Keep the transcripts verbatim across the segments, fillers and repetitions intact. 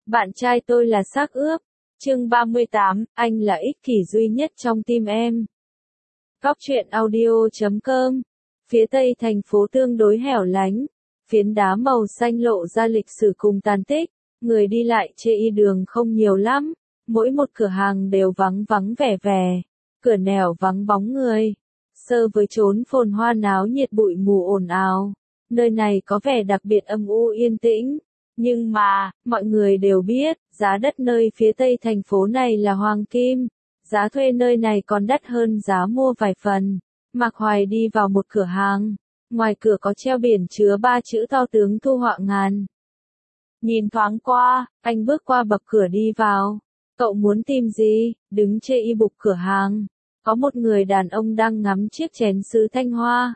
Bạn trai tôi là xác ướp. Chương ba mươi tám, anh là ích kỷ duy nhất trong tim em. Góc truyện audio chấm com. Phía tây thành phố tương đối hẻo lánh, phiến đá màu xanh lộ ra lịch sử cùng tàn tích, người đi lại chê y đường không nhiều lắm, mỗi một cửa hàng đều vắng vắng vẻ vẻ, cửa nẻo vắng bóng người. Sơ với chốn phồn hoa náo nhiệt bụi mù ồn ào, nơi này có vẻ đặc biệt âm u yên tĩnh. Nhưng mà, mọi người đều biết, giá đất nơi phía tây thành phố này là hoàng kim, giá thuê nơi này còn đắt hơn giá mua vài phần. Mạc Hoài đi vào một cửa hàng, ngoài cửa có treo biển chứa ba chữ to tướng thu họa ngàn. Nhìn thoáng qua, anh bước qua bậc cửa đi vào. Cậu muốn tìm gì? Đứng chê y bục cửa hàng, có một người đàn ông đang ngắm chiếc chén sứ thanh hoa.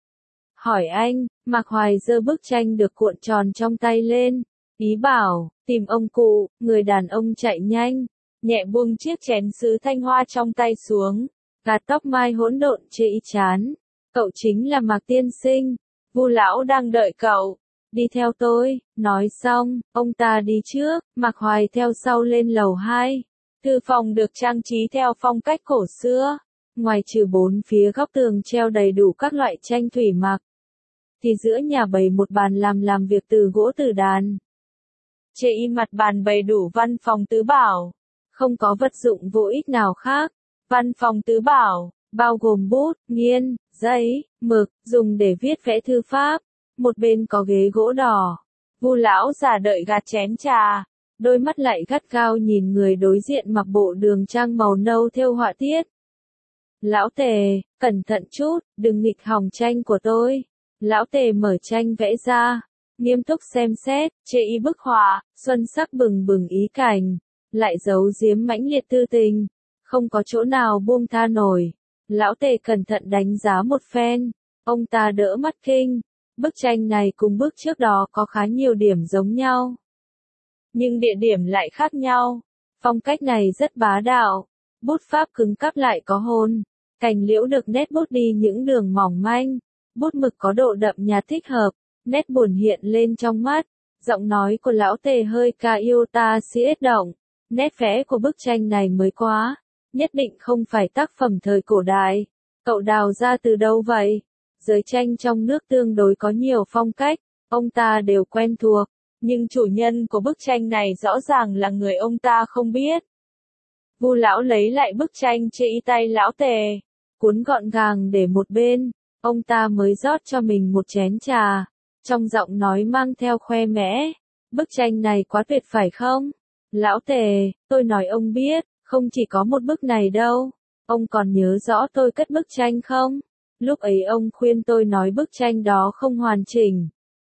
Hỏi anh, Mạc Hoài giơ bức tranh được cuộn tròn trong tay lên, ý bảo, tìm ông cụ. Người đàn ông chạy nhanh, nhẹ buông chiếc chén sứ thanh hoa trong tay xuống, gạt tóc mai hỗn độn chê y chán. Cậu chính là Mạc tiên sinh, Vu lão đang đợi cậu, đi theo tôi. Nói xong, ông ta đi trước, Mạc Hoài theo sau lên lầu hai. Thư phòng được trang trí theo phong cách cổ xưa, ngoài trừ bốn phía góc tường treo đầy đủ các loại tranh thủy mặc, thì giữa nhà bày một bàn làm làm việc từ gỗ từ đàn. Chê y mặt bàn bày đủ văn phòng tứ bảo, không có vật dụng vô ích nào khác. Văn phòng tứ bảo, bao gồm bút, nghiên, giấy, mực, dùng để viết vẽ thư pháp. Một bên có ghế gỗ đỏ. Vu lão già đợi gạt chén trà, đôi mắt lại gắt gao nhìn người đối diện mặc bộ đường trang màu nâu thêu họa tiết. Lão Tề, cẩn thận chút, đừng nghịch hỏng tranh của tôi. Lão Tề mở tranh vẽ ra, nghiêm túc xem xét, chê y bức họa, xuân sắc bừng bừng ý cảnh, lại giấu giếm mãnh liệt tư tình, không có chỗ nào buông tha nổi. Lão Tề cẩn thận đánh giá một phen, ông ta đỡ mắt kinh, bức tranh này cùng bức trước đó có khá nhiều điểm giống nhau, nhưng địa điểm lại khác nhau. Phong cách này rất bá đạo, bút pháp cứng cáp lại có hồn, cành liễu được nét bút đi những đường mỏng manh, bút mực có độ đậm nhạt thích hợp, nét buồn hiện lên trong mắt. Giọng nói của lão Tề hơi ca yêu ta siết động, nét vẽ của bức tranh này mới quá, nhất định không phải tác phẩm thời cổ đại. Cậu đào ra từ đâu vậy? Giới tranh trong nước tương đối có nhiều phong cách, ông ta đều quen thuộc, nhưng chủ nhân của bức tranh này rõ ràng là người ông ta không biết. Vu lão lấy lại bức tranh chê y tay lão Tề, cuốn gọn gàng để một bên, ông ta mới rót cho mình một chén trà, trong giọng nói mang theo khoe mẽ. Bức tranh này quá tuyệt phải không? Lão Tề, tôi nói ông biết, không chỉ có một bức này đâu. Ông còn nhớ rõ tôi cất bức tranh không? Lúc ấy ông khuyên tôi nói bức tranh đó không hoàn chỉnh,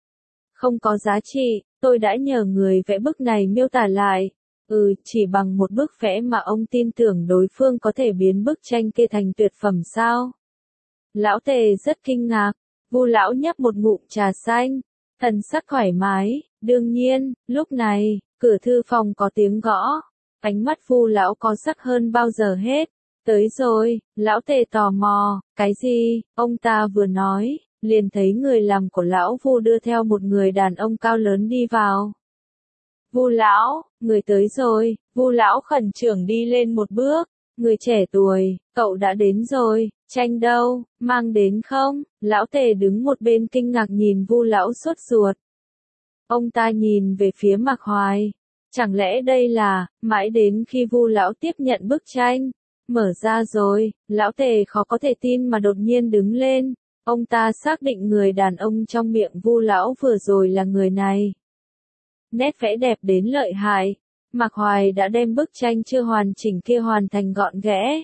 không có giá trị, tôi đã nhờ người vẽ bức này miêu tả lại. Ừ, chỉ bằng một bức vẽ mà ông tin tưởng đối phương có thể biến bức tranh kia thành tuyệt phẩm sao? Lão Tề rất kinh ngạc. Vu lão nhấp một ngụm trà xanh, thần sắc thoải mái. Đương nhiên, lúc này, cửa thư phòng có tiếng gõ. Ánh mắt Vu lão có sắc hơn bao giờ hết. Tới rồi. Lão Tề tò mò. Cái gì? Ông ta vừa nói, liền thấy người làm của lão Vu đưa theo một người đàn ông cao lớn đi vào. Vu lão, người tới rồi. Vu lão khẩn trương đi lên một bước. Người trẻ tuổi, cậu đã đến rồi. Tranh đâu, mang đến không? Lão Tề đứng một bên kinh ngạc nhìn Vu lão sốt ruột. Ông ta nhìn về phía Mạc Hoài. Chẳng lẽ đây là, mãi đến khi Vu lão tiếp nhận bức tranh, mở ra rồi, lão Tề khó có thể tin mà đột nhiên đứng lên. Ông ta xác định người đàn ông trong miệng Vu lão vừa rồi là người này. Nét vẽ đẹp đến lợi hại. Mạc Hoài đã đem bức tranh chưa hoàn chỉnh kia hoàn thành gọn ghẽ.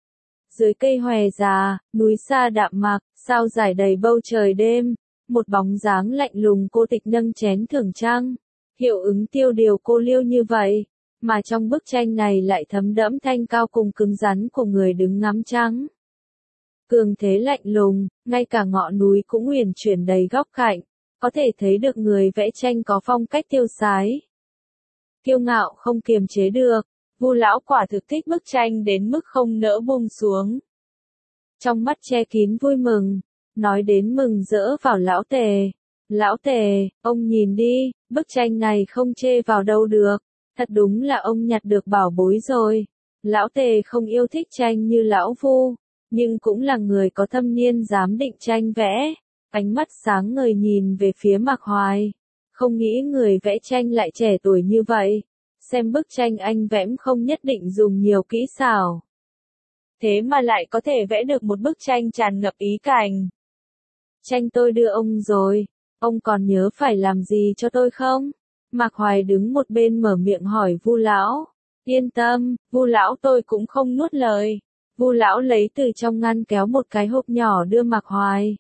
Dưới cây hòe già, núi xa đạm mạc, sao rải đầy bầu trời đêm, một bóng dáng lạnh lùng cô tịch nâng chén thưởng trăng, hiệu ứng tiêu điều cô liêu như vậy, mà trong bức tranh này lại thấm đẫm thanh cao cùng cứng rắn của người đứng ngắm trăng. Cường thế lạnh lùng, ngay cả ngọn núi cũng uyển chuyển đầy góc cạnh, có thể thấy được người vẽ tranh có phong cách tiêu sái, kiêu ngạo không kiềm chế được. Vu lão quả thực thích bức tranh đến mức không nỡ buông xuống. Trong mắt che kín vui mừng, nói đến mừng rỡ vào lão Tề. Lão Tề, ông nhìn đi, bức tranh này không chê vào đâu được. Thật đúng là ông nhặt được bảo bối rồi. Lão Tề không yêu thích tranh như lão Vu, nhưng cũng là người có thâm niên giám định tranh vẽ. Ánh mắt sáng ngời nhìn về phía Mạc Hoài. Không nghĩ người vẽ tranh lại trẻ tuổi như vậy. Xem bức tranh anh vẽ không nhất định dùng nhiều kỹ xảo. Thế mà lại có thể vẽ được một bức tranh tràn ngập ý cảnh. Tranh tôi đưa ông rồi, ông còn nhớ phải làm gì cho tôi không? Mạc Hoài đứng một bên mở miệng hỏi Vu lão. Yên tâm, Vu lão tôi cũng không nuốt lời. Vu lão lấy từ trong ngăn kéo một cái hộp nhỏ đưa Mạc Hoài.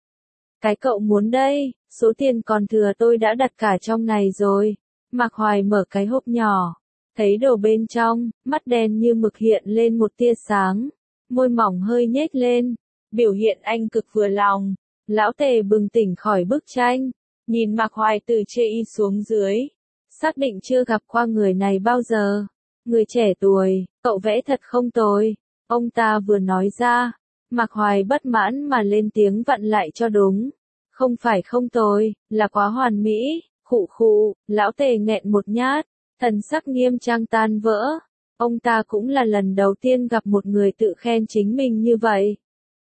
Cái cậu muốn đây, số tiền còn thừa tôi đã đặt cả trong này rồi. Mạc Hoài mở cái hộp nhỏ, thấy đồ bên trong, mắt đen như mực hiện lên một tia sáng, môi mỏng hơi nhếch lên, biểu hiện anh cực vừa lòng. Lão Tề bừng tỉnh khỏi bức tranh, nhìn Mạc Hoài từ trên y xuống dưới, xác định chưa gặp qua người này bao giờ. Người trẻ tuổi, cậu vẽ thật không tồi, ông ta vừa nói ra, Mạc Hoài bất mãn mà lên tiếng vặn lại cho đúng. Không phải không tồi, là quá hoàn mỹ, khụ khụ, lão Tề nghẹn một nhát, thần sắc nghiêm trang tan vỡ. Ông ta cũng là lần đầu tiên gặp một người tự khen chính mình như vậy.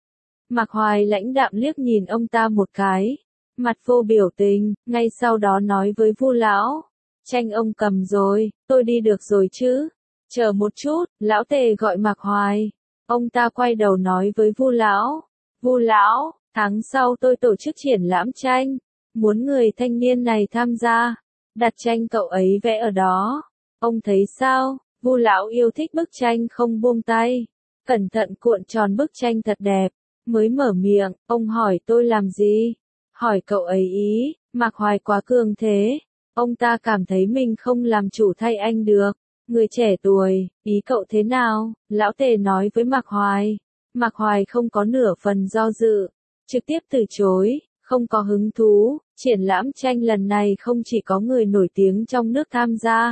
Mạc Hoài lãnh đạm liếc nhìn ông ta một cái, mặt vô biểu tình, ngay sau đó nói với Vu lão, tranh ông cầm rồi, tôi đi được rồi chứ? Chờ một chút, lão Tề gọi Mạc Hoài. Ông ta quay đầu nói với Vu lão, Vu lão, tháng sau tôi tổ chức triển lãm tranh, muốn người thanh niên này tham gia, đặt tranh cậu ấy vẽ ở đó. Ông thấy sao? Vu lão yêu thích bức tranh không buông tay, cẩn thận cuộn tròn bức tranh thật đẹp, mới mở miệng, ông hỏi tôi làm gì? Hỏi cậu ấy ý, Mạc Hoài quá cường thế, ông ta cảm thấy mình không làm chủ thay anh được. Người trẻ tuổi, ý cậu thế nào? Lão Tề nói với Mạc Hoài. Mạc Hoài không có nửa phần do dự, trực tiếp từ chối, không có hứng thú. Triển lãm tranh lần này không chỉ có người nổi tiếng trong nước tham gia,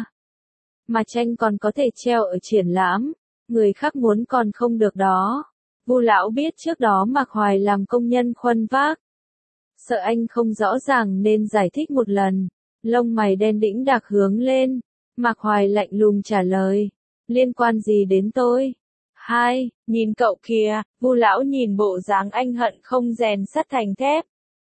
mà tranh còn có thể treo ở triển lãm, người khác muốn còn không được đó. Vu lão biết trước đó Mạc Hoài làm công nhân khuân vác, sợ anh không rõ ràng nên giải thích một lần. Lông mày đen đĩnh đặc hướng lên, Mạc Hoài lạnh lùng trả lời, liên quan gì đến tôi? Hai, nhìn cậu kìa, Vu lão nhìn bộ dáng anh hận không rèn sắt thành thép.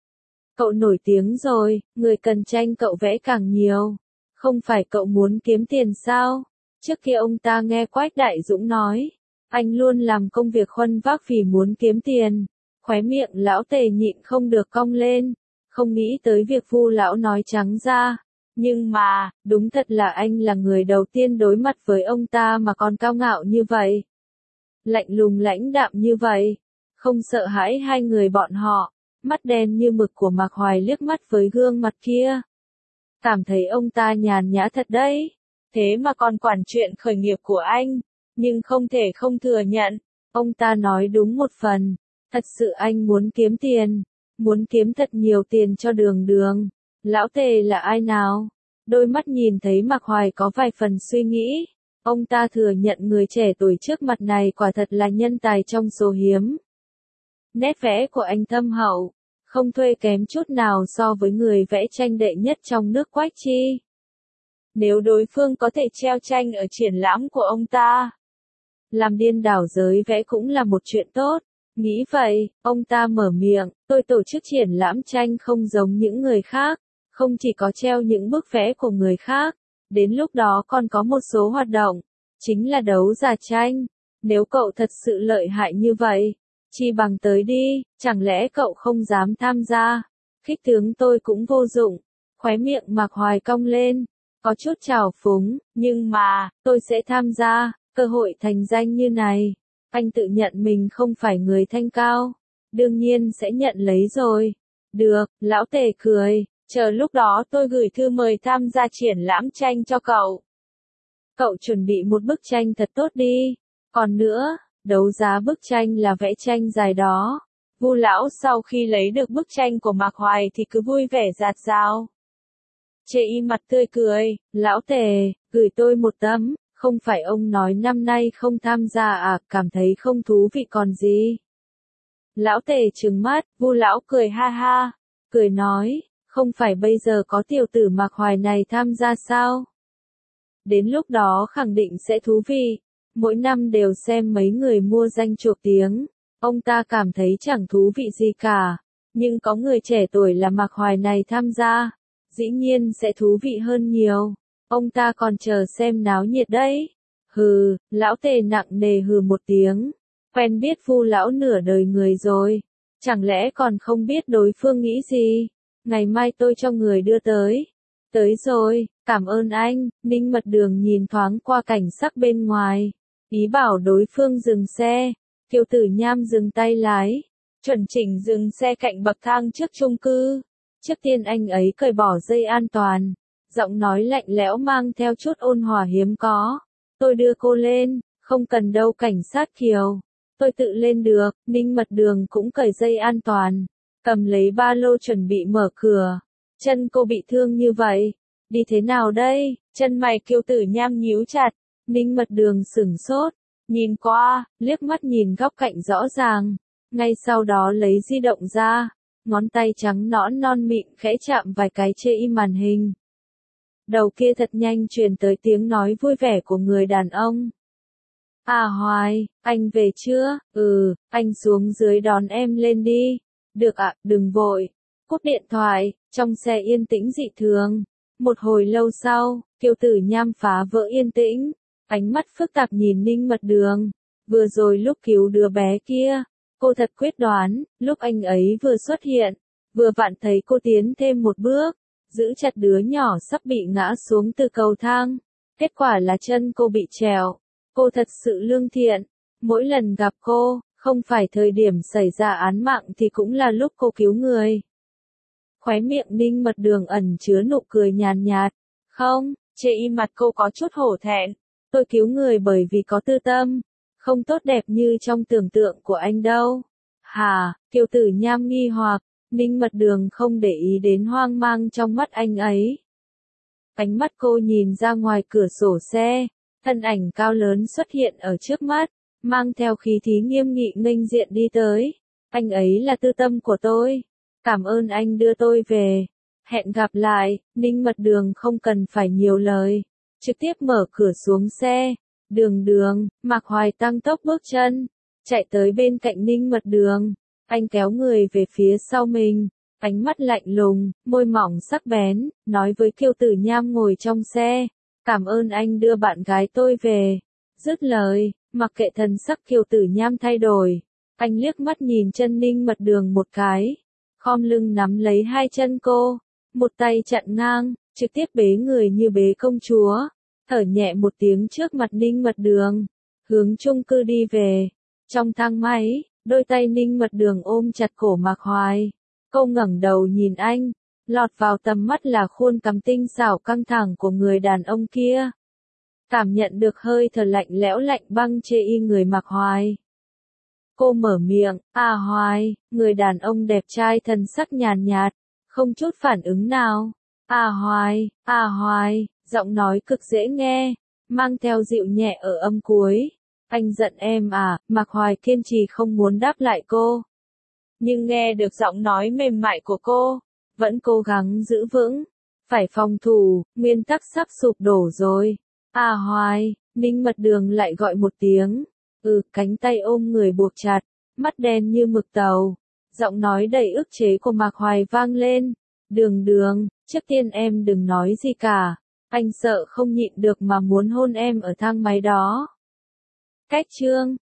Cậu nổi tiếng rồi, người cần tranh cậu vẽ càng nhiều. Không phải cậu muốn kiếm tiền sao? Trước kia ông ta nghe Quách Đại Dũng nói, anh luôn làm công việc khuân vác vì muốn kiếm tiền. Khóe miệng lão Tề nhịn không được cong lên, không nghĩ tới việc Vu lão nói trắng ra. Nhưng mà, đúng thật là anh là người đầu tiên đối mặt với ông ta mà còn cao ngạo như vậy. Lạnh lùng lãnh đạm như vậy, không sợ hãi hai người bọn họ. Mắt đen như mực của Mạc Hoài liếc mắt với gương mặt kia. Cảm thấy ông ta nhàn nhã thật đấy. Thế mà còn quản chuyện khởi nghiệp của anh. Nhưng không thể không thừa nhận. Ông ta nói đúng một phần. Thật sự anh muốn kiếm tiền. Muốn kiếm thật nhiều tiền cho đường đường. Lão Tề là ai nào? Đôi mắt nhìn thấy Mạc Hoài có vài phần suy nghĩ. Ông ta thừa nhận người trẻ tuổi trước mặt này quả thật là nhân tài trong số hiếm. Nét vẽ của anh thâm hậu, không thuê kém chút nào so với người vẽ tranh đệ nhất trong nước Quách Chi. Nếu đối phương có thể treo tranh ở triển lãm của ông ta, làm điên đảo giới vẽ cũng là một chuyện tốt. Nghĩ vậy, ông ta mở miệng, tôi tổ chức triển lãm tranh không giống những người khác, không chỉ có treo những bức vẽ của người khác, đến lúc đó còn có một số hoạt động, chính là đấu giá tranh. Nếu cậu thật sự lợi hại như vậy, chi bằng tới đi, chẳng lẽ cậu không dám tham gia? Khích tướng tôi cũng vô dụng. Khóe miệng Mạc Hoài cong lên, có chút trào phúng, nhưng mà, tôi sẽ tham gia, cơ hội thành danh như này. Anh tự nhận mình không phải người thanh cao, đương nhiên sẽ nhận lấy rồi. Được, lão Tề cười, chờ lúc đó tôi gửi thư mời tham gia triển lãm tranh cho cậu. Cậu chuẩn bị một bức tranh thật tốt đi. Còn nữa, đấu giá bức tranh là vẽ tranh dài đó. Vu lão sau khi lấy được bức tranh của Mạc Hoài thì cứ vui vẻ rạt rào. Chê y mặt tươi cười, lão Tề, gửi tôi một tấm, không phải ông nói năm nay không tham gia à, cảm thấy không thú vị còn gì. Lão Tề trừng mắt, Vu lão cười ha ha, cười nói, không phải bây giờ có tiểu tử Mạc Hoài này tham gia sao? Đến lúc đó khẳng định sẽ thú vị. Mỗi năm đều xem mấy người mua danh chuộc tiếng. Ông ta cảm thấy chẳng thú vị gì cả. Nhưng có người trẻ tuổi là Mạc Hoài này tham gia. Dĩ nhiên sẽ thú vị hơn nhiều. Ông ta còn chờ xem náo nhiệt đấy. Hừ, lão Tề nặng nề hừ một tiếng. Quen biết Vu lão nửa đời người rồi. Chẳng lẽ còn không biết đối phương nghĩ gì? Ngày mai tôi cho người đưa tới. Tới rồi, cảm ơn anh. Ninh Mật Đường nhìn thoáng qua cảnh sắc bên ngoài. Ý bảo đối phương dừng xe. Kiều Tử Nham dừng tay lái. Chuẩn chỉnh dừng xe cạnh bậc thang trước chung cư. Trước tiên anh ấy cởi bỏ dây an toàn. Giọng nói lạnh lẽo mang theo chút ôn hòa hiếm có. Tôi đưa cô lên, không cần đâu cảnh sát Kiều. Tôi tự lên được. Ninh Mật Đường cũng cởi dây an toàn. Cầm lấy ba lô chuẩn bị mở cửa. Chân cô bị thương như vậy. Đi thế nào đây? Chân mày Kiều Tử Nham nhíu chặt. Ninh Mật Đường sửng sốt. Nhìn qua, liếc mắt nhìn góc cạnh rõ ràng. Ngay sau đó lấy di động ra. Ngón tay trắng nõn non mịn khẽ chạm vài cái trên màn hình. Đầu kia thật nhanh truyền tới tiếng nói vui vẻ của người đàn ông. À Hoài, anh về chưa? Ừ, anh xuống dưới đón em lên đi. Được ạ, đừng vội. Cúp điện thoại, trong xe yên tĩnh dị thường. Một hồi lâu sau, Kiều Tử Nham phá vỡ yên tĩnh. Ánh mắt phức tạp nhìn Ninh Mật Đường. Vừa rồi lúc cứu đứa bé kia, cô thật quyết đoán, lúc anh ấy vừa xuất hiện, vừa vặn thấy cô tiến thêm một bước, giữ chặt đứa nhỏ sắp bị ngã xuống từ cầu thang. Kết quả là chân cô bị trèo. Cô thật sự lương thiện. Mỗi lần gặp cô, không phải thời điểm xảy ra án mạng thì cũng là lúc cô cứu người. Khóe miệng Ninh Mật Đường ẩn chứa nụ cười nhàn nhạt. Không, trên mặt cô có chút hổ thẹn. Tôi cứu người bởi vì có tư tâm. Không tốt đẹp như trong tưởng tượng của anh đâu. Hà, Kiều Tử Nham nghi hoặc. Ninh Mật Đường không để ý đến hoang mang trong mắt anh ấy. Ánh mắt cô nhìn ra ngoài cửa sổ xe. Thân ảnh cao lớn xuất hiện ở trước mắt. Mang theo khí thí nghiêm nghị nghênh diện đi tới. Anh ấy là tư tâm của tôi. Cảm ơn anh đưa tôi về. Hẹn gặp lại. Ninh Mật Đường không cần phải nhiều lời. Trực tiếp mở cửa xuống xe. Đường Đường, Mạc Hoài tăng tốc bước chân. Chạy tới bên cạnh Ninh Mật Đường. Anh kéo người về phía sau mình. Ánh mắt lạnh lùng, môi mỏng sắc bén. Nói với Kiều Tử Nham ngồi trong xe. Cảm ơn anh đưa bạn gái tôi về. Dứt lời, mặc kệ thần sắc Kiều Tử Nham thay đổi. Anh liếc mắt nhìn chân Ninh Mật Đường một cái. Khom lưng nắm lấy hai chân cô. Một tay chặn ngang, trực tiếp bế người như bế công chúa. Thở nhẹ một tiếng trước mặt Ninh Mật Đường. Hướng chung cư đi về. Trong thang máy, đôi tay Ninh Mật Đường ôm chặt cổ Mạc Hoài. Cô ngẩng đầu nhìn anh. Lọt vào tầm mắt là khuôn cằm tinh xảo căng thẳng của người đàn ông kia. Cảm nhận được hơi thở lạnh lẽo lạnh băng chê y người Mạc Hoài. Cô mở miệng, à Hoài, người đàn ông đẹp trai thần sắc nhàn nhạt, không chút phản ứng nào. À Hoài, à Hoài, giọng nói cực dễ nghe, mang theo dịu nhẹ ở âm cuối. Anh giận em à? Mạc Hoài kiên trì không muốn đáp lại cô. Nhưng nghe được giọng nói mềm mại của cô, vẫn cố gắng giữ vững. Phải phòng thủ, nguyên tắc sắp sụp đổ rồi. À Hoài, Ninh Mật Đường lại gọi một tiếng. Ừ, cánh tay ôm người buộc chặt, mắt đen như mực tàu. Giọng nói đầy ức chế của Mạc Hoài vang lên. Đường Đường, trước tiên em đừng nói gì cả. Anh sợ không nhịn được mà muốn hôn em ở thang máy đó. Cách chương